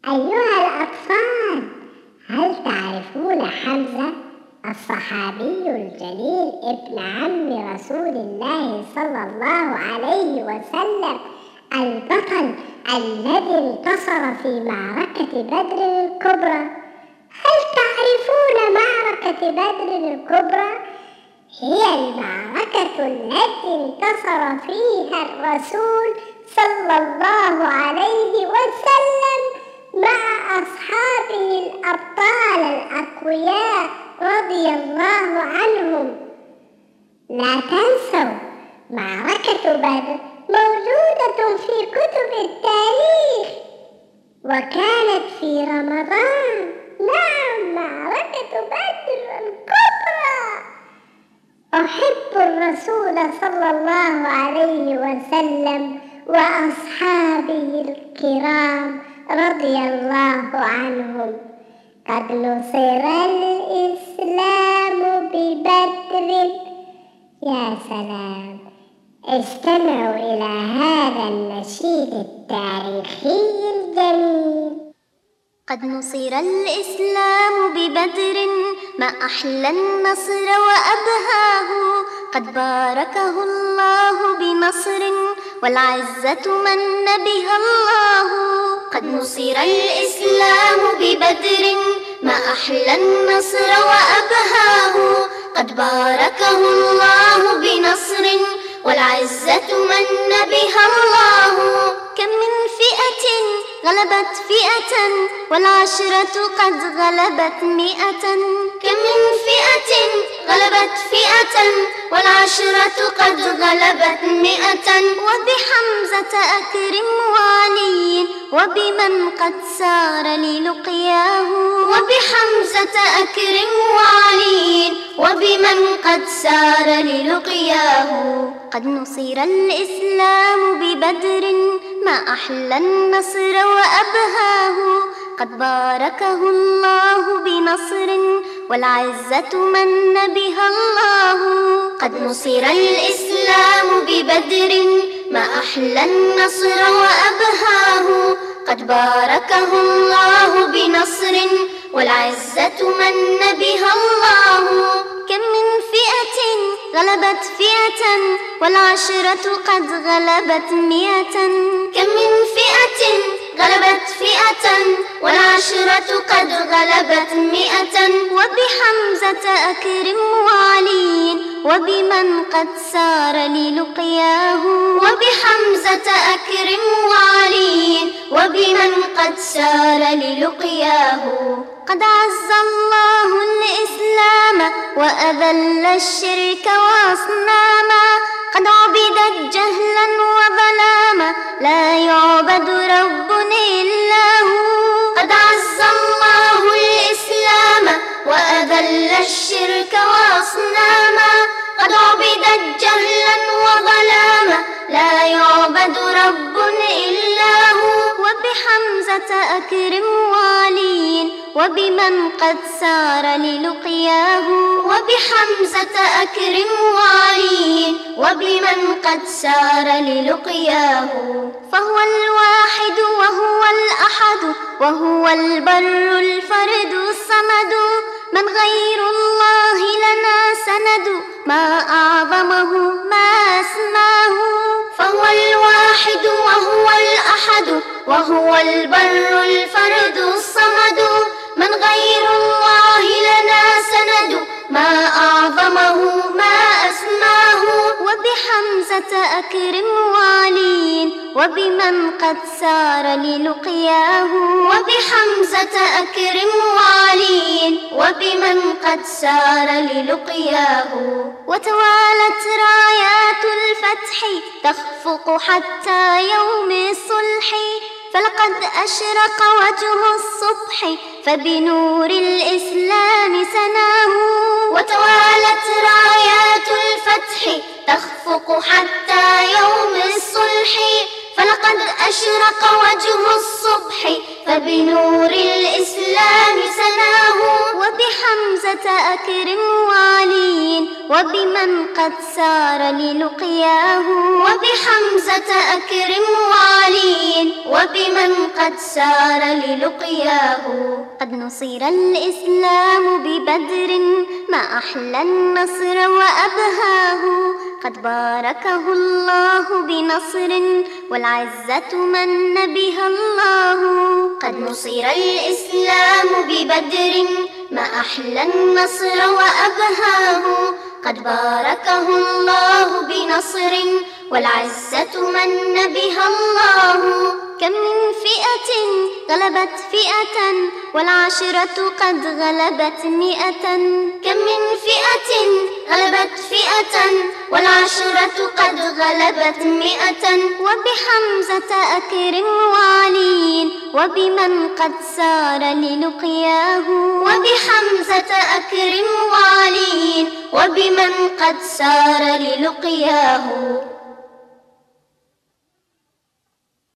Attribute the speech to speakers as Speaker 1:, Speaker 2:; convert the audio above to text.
Speaker 1: أيها الأطفال، هل تعرفون حمزة الصحابي الجليل ابن عم رسول الله صلى الله عليه وسلم، البطل الذي انتصر في معركة بدر الكبرى؟ هل تعرفون معركة بدر الكبرى؟ هي المعركة التي انتصر فيها الرسول صلى الله عليه وسلم مع أصحابه الأبطال الأقوياء رضي الله عنهم. لا تنسوا، معركة بدر موجودة في كتب التاريخ، وكانت في رمضان. نعم، معركة بدر الكبرى. أحب الرسول صلى الله عليه وسلم وأصحابه الكرام رضي الله عنهم. قد نصر الإسلام ببدر. يا سلام، استمعوا إلى هذا النشيد التاريخي الجميل.
Speaker 2: قد نصر الإسلام ببدر، ما أحلى النصر وأبهاه. قد باركه الله بنصر، والعزة من بها الله. قد نصر الإسلام ببدر، ما أحلى النصر وأبهاه. قد باركه الله بنصر، والعزة من بها الله. كم من فئة غلبت فئة، والعشرة قد غلبت مئة. كم من فئة غلبت فئة، والعشرة قد غلبت مئة. وبحمزة أكرم وعلي، وبمن قد سار للقياه. وبحمزة أكرم وعلي، وبمن قد سار للقياه. قد نصر الإسلام ببدر، ما أحلى النصر وأبهاه. قد باركه الله بنصر، والعزة من بها الله. قد نصر الإسلام ببدر، ما أحلى النصر وأبهاه. قد باركه الله بنصر، والعزة من بها الله. كم من فئة غلبت فئة، والعشرة قد غلبت مئة. كم من فئة غلبت فئة، والعشرة قد غلبت مئة. وبحمزة أكرم وعلي، وبمن قد سار للقياه. وبحمزة أكرم وعلي، وبمن قد سار للقياه. قد عز الله الإسلام، وأذل الشرك وأصناما. قد عبدت جهلا وظلاما، لا يعبد رب إلا هو. قد عز الله الإسلام، وأذل الشرك وأصناما. قد عبدت جهلا وظلاما، لا يعبد رب إلا هو. وبحمزة أكرم وعلي، وبمن قد سار للقياه. وبحمزة أكرم وعلي، وبمن قد سار للقياه. فهو الواحد وهو الأحد، وهو البر الفرد الصمد. من غير الله لنا سند، ما أعظمه ما أسماه. فهو الواحد وهو الأحد، وهو البر الفرد الصمد. من غير الله لنا سند، ما أعظمه ما أسماه. وبحمزة أكرم وعلي، وبمن قد سار للقياه. وبحمزة أكرم وعلي، وبمن قد سار للقياه. وتوالت رايات الفتح تخفق حتى يوم الصلح. فلقد أشرق وجه الصبح، فبنور الإسلام سناه. وتوالت رايات الفتح تخفق حتى يوم الصلح. فلقد أشرق وجه الصبح، فبنور الإسلام سناه. وبحمزة وبحمزة أكرم وعلي وبمن قد سار للقياه وبحمزة أكرم وعلي وبمن قد سار للقياه قد نصر الإسلام ببدر ما أحلى النصر وأبهاه قد باركه الله بنصر والعزة من بها الله قد نصر الإسلام ببدر ما أحلى النصر وأبهاه قد باركه الله بنصر والعزة من بها الله كم من فئة غلبت فئة والعشرة قد غلبت مئة كم من فئة غلبت فئة والعشرة قد غلبت مئة وبحمزة أكرم وعلي وبمن قد سار للقياه وبحمزة أكرم وعلي وبمن قد سار للقياه